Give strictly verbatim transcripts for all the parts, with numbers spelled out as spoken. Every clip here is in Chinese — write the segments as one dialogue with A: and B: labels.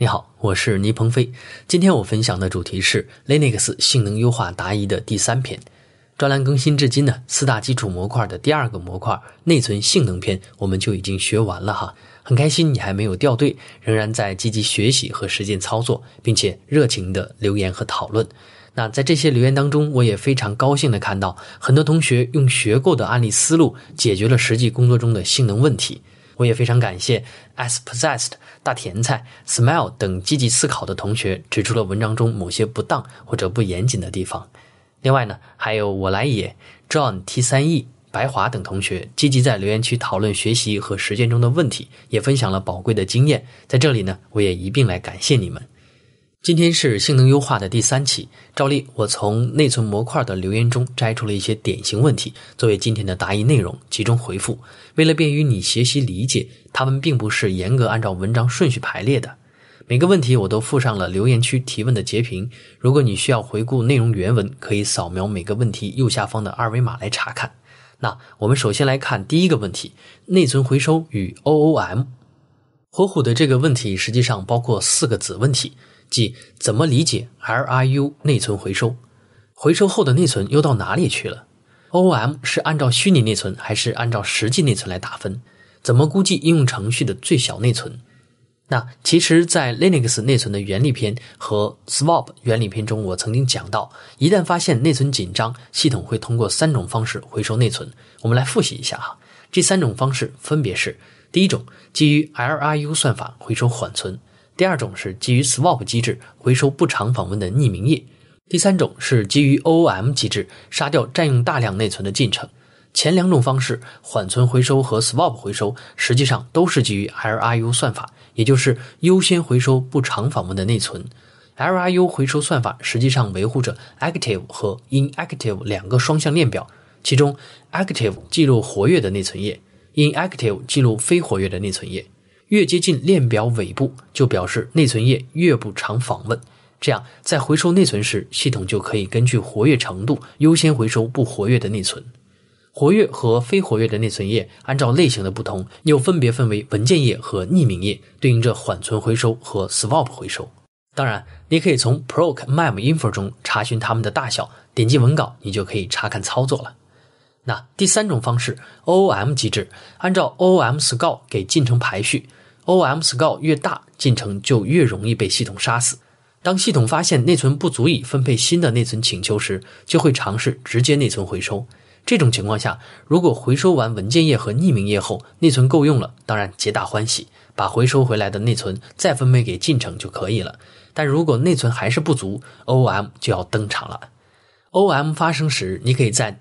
A: 你好，我是倪鹏飞。今天我分享的主题是 Linux 性能优化答疑的第三篇。专栏更新至今呢，四大基础模块的第二个模块内存性能篇我们就已经学完了哈。很开心你还没有掉队，仍然在积极学习和实践操作，并且热情的留言和讨论。那在这些留言当中，我也非常高兴的看到很多同学用学过的案例思路解决了实际工作中的性能问题。我也非常感谢 As Possessed、大甜菜、Smile 等积极思考的同学指出了文章中某些不当或者不严谨的地方。另外呢，还有我来也、John T 三 E、白华等同学积极在留言区讨论学习和实践中的问题，也分享了宝贵的经验。在这里呢，我也一并来感谢你们。今天是性能优化的第三期，照例我从内存模块的留言中摘出了一些典型问题，作为今天的答疑内容集中回复。为了便于你学习理解，它们并不是严格按照文章顺序排列的。每个问题我都附上了留言区提问的截屏，如果你需要回顾内容原文，可以扫描每个问题右下方的二维码来查看。那我们首先来看第一个问题，内存回收与 O O M。 火虎的这个问题实际上包括四个子问题，即怎么理解 L R U 内存回收，回收后的内存又到哪里去了， O O M 是按照虚拟内存还是按照实际内存来打分，怎么估计应用程序的最小内存。那其实在 Linux 内存的原理篇和 Swap 原理篇中，我曾经讲到，一旦发现内存紧张，系统会通过三种方式回收内存。我们来复习一下哈，这三种方式分别是：第一种，基于 L R U 算法回收缓存；第二种是基于 Swap 机制回收不常访问的匿名页；第三种是基于 O O M 机制杀掉占用大量内存的进程。前两种方式，缓存回收和 Swap 回收，实际上都是基于 L R U 算法，也就是优先回收不常访问的内存。L R U 回收算法实际上维护着 Active 和 Inactive 两个双向链表，其中 Active 记录活跃的内存页， Inactive 记录非活跃的内存页。越接近链表尾部，就表示内存页越不常访问。这样在回收内存时，系统就可以根据活跃程度优先回收不活跃的内存。活跃和非活跃的内存页按照类型的不同，又分别分为文件页和匿名页，对应着缓存回收和 Swap 回收。当然，你可以从 proc mem info 中查询它们的大小，点击文稿你就可以查看操作了。那第三种方式 O O M 机制，按照 O O M scout 给进程排序， O O M scout 越大，进程就越容易被系统杀死。当系统发现内存不足以分配新的内存请求时，就会尝试直接内存回收。这种情况下，如果回收完文件页和匿名页后，内存够用了，当然皆大欢喜，把回收回来的内存再分配给进程就可以了。但如果内存还是不足， O O M 就要登场了。O O M 发生时，你可以在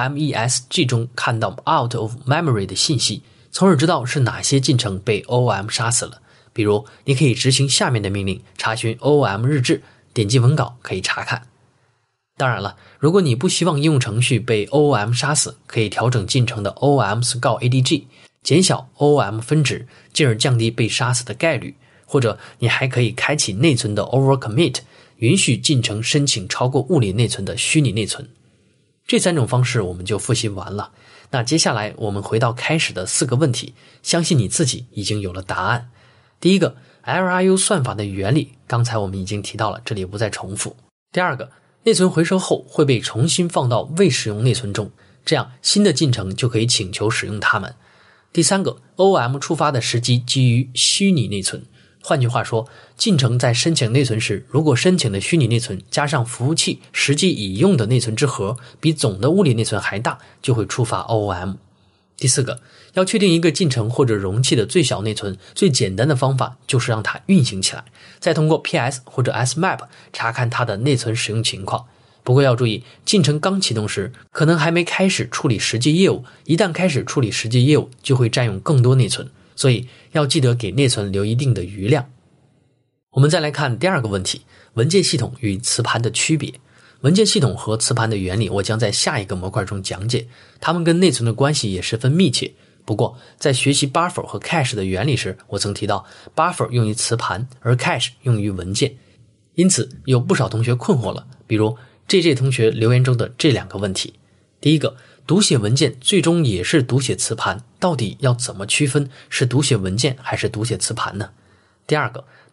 A: D-MESG 中看到 out of memory 的信息，从而知道是哪些进程被 O O M 杀死了。比如，你可以执行下面的命令，查询 O O M 日志，点击文稿可以查看。当然了，如果你不希望应用程序被 O O M 杀死，可以调整进程的 O O M scout A D G， 减小 O O M 分值，进而降低被杀死的概率。或者你还可以开启内存的 overcommit， 允许进程申请超过物理内存的虚拟内存。这三种方式我们就复习完了。那接下来我们回到开始的四个问题，相信你自己已经有了答案。第一个， L R U 算法的原理，刚才我们已经提到了，这里不再重复。第二个，内存回收后会被重新放到未使用内存中，这样新的进程就可以请求使用它们。第三个， O O M 触发的时机基于虚拟内存，换句话说，进程在申请内存时，如果申请的虚拟内存加上服务器实际已用的内存之和比总的物理内存还大，就会触发 O O M。 第四个，要确定一个进程或者容器的最小内存，最简单的方法就是让它运行起来，再通过 P S 或者 S M A P 查看它的内存使用情况。不过要注意，进程刚启动时可能还没开始处理实际业务，一旦开始处理实际业务就会占用更多内存，所以要记得给内存留一定的余量。我们再来看第二个问题，文件系统与磁盘的区别。文件系统和磁盘的原理我将在下一个模块中讲解，它们跟内存的关系也十分密切。不过在学习 buffer 和 cache 的原理时，我曾提到 buffer 用于磁盘，而 cache 用于文件。因此有不少同学困惑了，比如 J J 同学留言中的这两个问题。第一个，读写文件最终也是读写磁盘，到底要怎么区分是读写文件还是读写磁盘呢？第二个，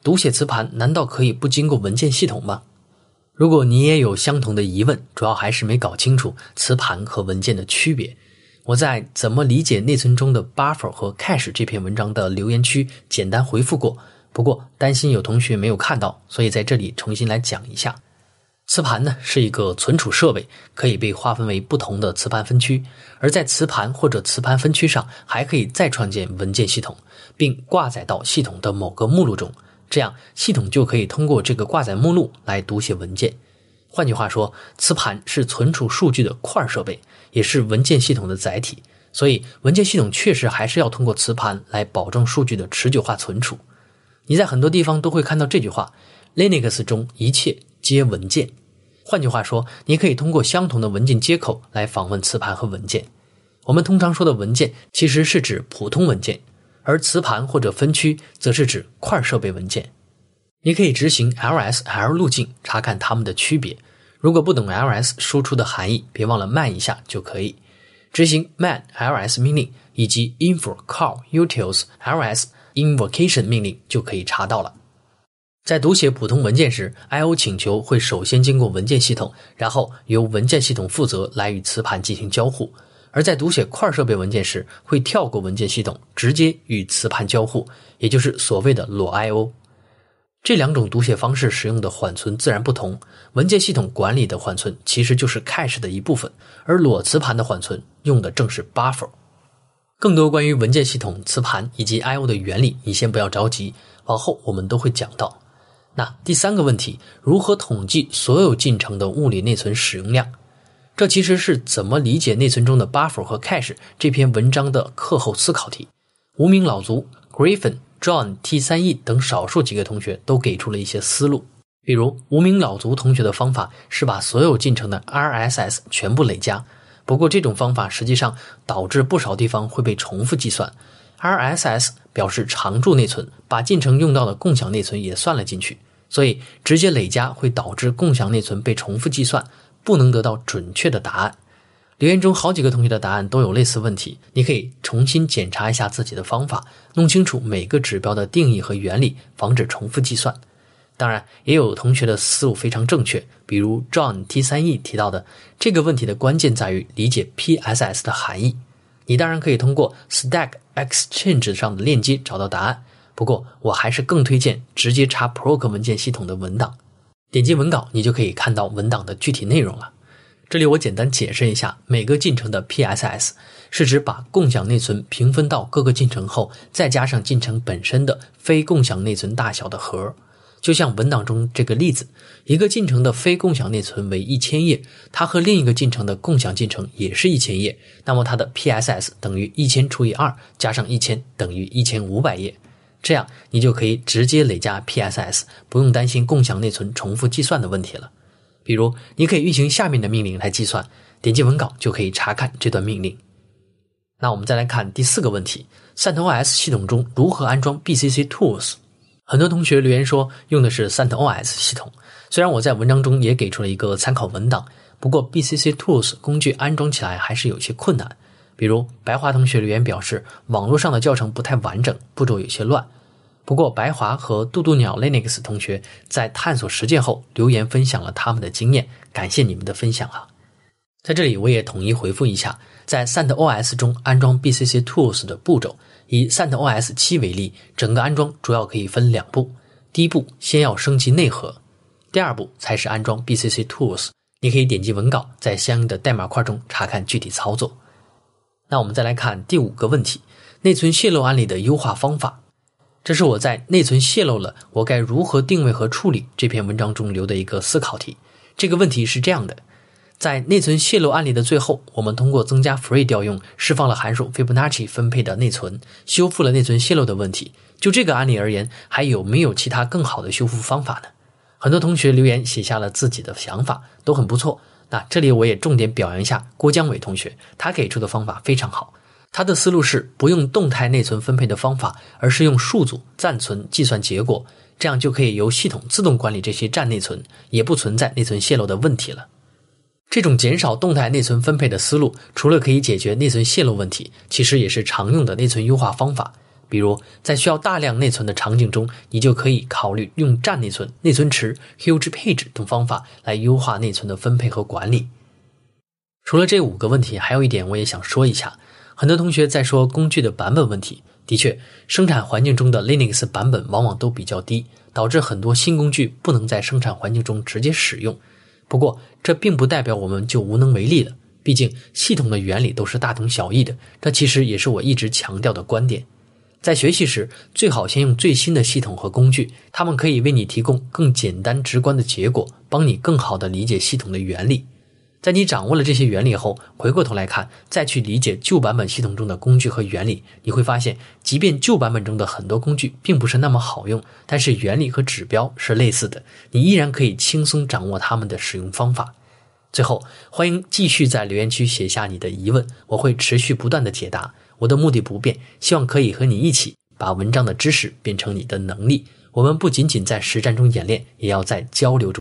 A: 读写磁盘难道可以不经过文件系统吗？如果你也有相同的疑问，主要还是没搞清楚磁盘和文件的区别，我在怎么理解内存中的 buffer 和 cache 这篇文章的留言区简单回复过，不过担心有同学没有看到，所以在这里重新来讲一下。磁盘呢是一个存储设备，可以被划分为不同的磁盘分区，而在磁盘或者磁盘分区上还可以再创建文件系统，并挂载到系统的某个目录中，这样系统就可以通过这个挂载目录来读写文件。换句话说，磁盘是存储数据的块设备，也是文件系统的载体，所以文件系统确实还是要通过磁盘来保证数据的持久化存储。你在很多地方都会看到这句话 Linux 中一切皆文件。换句话说，你可以通过相同的文件接口来访问磁盘和文件。我们通常说的文件其实是指普通文件，而磁盘或者分区则是指块设备文件。你可以执行 L S L 路径查看它们的区别，如果不懂 L S 输出的含义，别忘了慢一下就可以。执行 man L S 命令以及 info call utils L S invocation 命令就可以查到了。在读写普通文件时， I O 请求会首先经过文件系统，然后由文件系统负责来与磁盘进行交互，而在读写块设备文件时，会跳过文件系统，直接与磁盘交互，也就是所谓的裸 I O。 这两种读写方式使用的缓存自然不同，文件系统管理的缓存其实就是 cache 的一部分，而裸磁盘的缓存用的正是 buffer。 更多关于文件系统、磁盘以及 I O 的原理，你先不要着急，往后我们都会讲到。那第三个问题，如何统计所有进程的物理内存使用量？这其实是怎么理解内存中的 buffer 和 cache 这篇文章的课后思考题。无名老族 Griffin、John T 三 E 等少数几个同学都给出了一些思路。比如无名老族同学的方法是把所有进程的 R S S 全部累加，不过这种方法实际上导致不少地方会被重复计算。R S S 表示常驻内存，把进程用到的共享内存也算了进去，所以直接累加会导致共享内存被重复计算，不能得到准确的答案。留言中好几个同学的答案都有类似问题，你可以重新检查一下自己的方法，弄清楚每个指标的定义和原理，防止重复计算。当然也有同学的思路非常正确，比如 John T 三 E 提到的，这个问题的关键在于理解 P S S 的含义。你当然可以通过 Stack Exchange 上的链接找到答案，不过我还是更推荐直接查 Proc 文件系统的文档，点击文稿你就可以看到文档的具体内容了。这里我简单解释一下，每个进程的 P S S 是指把共享内存平分到各个进程后，再加上进程本身的非共享内存大小的和。就像文档中这个例子，一个进程的非共享内存为一千页，它和另一个进程的共享进程也是一千页，那么它的 P S S 等于一千除以二加上一千等于一千五百页。这样你就可以直接累加 P S S， 不用担心共享内存重复计算的问题了。比如你可以运行下面的命令来计算，点击文稿就可以查看这段命令。那我们再来看第四个问题， CentOS 系统中如何安装 B C C Tools？很多同学留言说用的是 CentOS 系统，虽然我在文章中也给出了一个参考文档，不过 B C C Tools 工具安装起来还是有些困难。比如白华同学留言表示，网络上的教程不太完整，步骤有些乱。不过白华和渡渡鸟 Linux 同学在探索实践后留言分享了他们的经验，感谢你们的分享啊！在这里我也统一回复一下，在 CentOS 中安装 B C C Tools 的步骤。以 CentOS 七为例，整个安装主要可以分两步，第一步先要升级内核，第二步才是安装 B C C Tools。 你可以点击文稿，在相应的代码块中查看具体操作。那我们再来看第五个问题，内存泄露案例的优化方法。这是我在内存泄露了我该如何定位和处理这篇文章中留的一个思考题。这个问题是这样的，在内存泄露案例的最后，我们通过增加 free 调用释放了函数 Fibonacci 分配的内存，修复了内存泄露的问题。就这个案例而言，还有没有其他更好的修复方法呢？很多同学留言写下了自己的想法，都很不错。那这里我也重点表扬一下郭江伟同学，他给出的方法非常好。他的思路是不用动态内存分配的方法，而是用数组暂存计算结果，这样就可以由系统自动管理这些占内存，也不存在内存泄露的问题了。这种减少动态内存分配的思路，除了可以解决内存泄露问题，其实也是常用的内存优化方法。 比如在需要大量内存的场景中，你就可以考虑用占内存、内存池、Q 值配置等方法来优化内存的分配和管理。除了这五个问题，还有一点我也想说一下，很多同学在说工具的版本问题。的确，生产环境中的 Linux 版本往往都比较低，导致很多新工具不能在生产环境中直接使用。不过，这并不代表我们就无能为力了，毕竟系统的原理都是大同小异的，这其实也是我一直强调的观点。在学习时，最好先用最新的系统和工具，它们可以为你提供更简单直观的结果，帮你更好地理解系统的原理。在你掌握了这些原理后，回过头来看，再去理解旧版本系统中的工具和原理，你会发现，即便旧版本中的很多工具并不是那么好用，但是原理和指标是类似的，你依然可以轻松掌握它们的使用方法。最后，欢迎继续在留言区写下你的疑问，我会持续不断的解答。我的目的不变，希望可以和你一起把文章的知识变成你的能力。我们不仅仅在实战中演练，也要在交流中